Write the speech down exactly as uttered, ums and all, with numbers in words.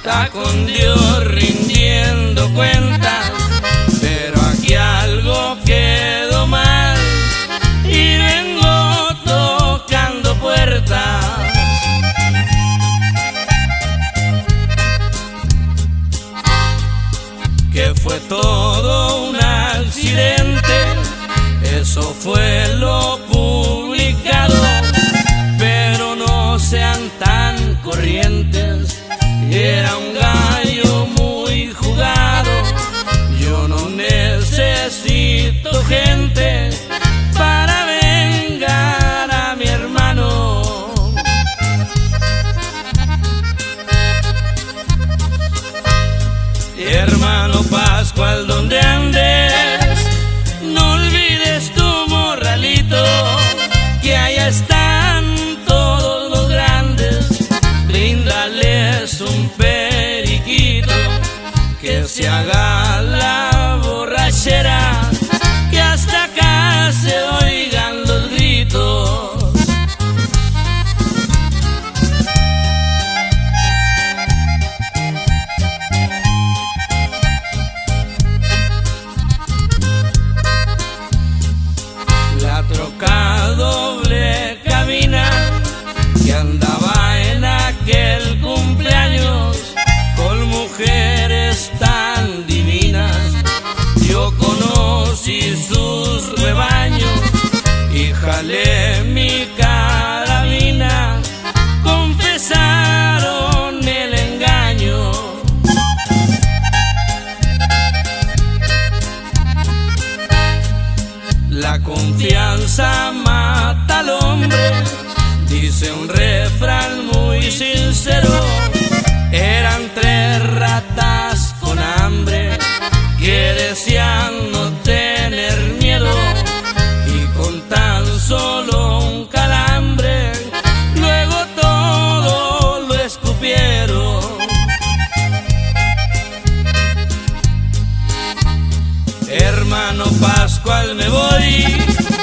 está con Dios rindiendo cuentas, pero aquí algo quedó mal y vengo tocando puertas. Que fue todo un accidente, eso fue lo publicado, pero no sean tan corrientes, era un gallo muy jugado. Yo no necesito gente para vengar a mi hermano. Hermano Pascual, donde andes, no olvides tu morralito, que allá están todos los grandes. Bríndales un periquito, que se haga la borrachera, que hasta acá se oigan los gritos. La troca doble cabina que andaba en aquel cumpleaños con mujeres tan divinas. Yo conocí sus rebaños y jalé mi carabina, confesaron el engaño. La confianza mata al hombre, dice un refrán muy sincero. Eran tres ratas con hambre que desean no tener miedo, y con tan solo un calambre luego todo lo escupieron. Hermano Pascual, me voy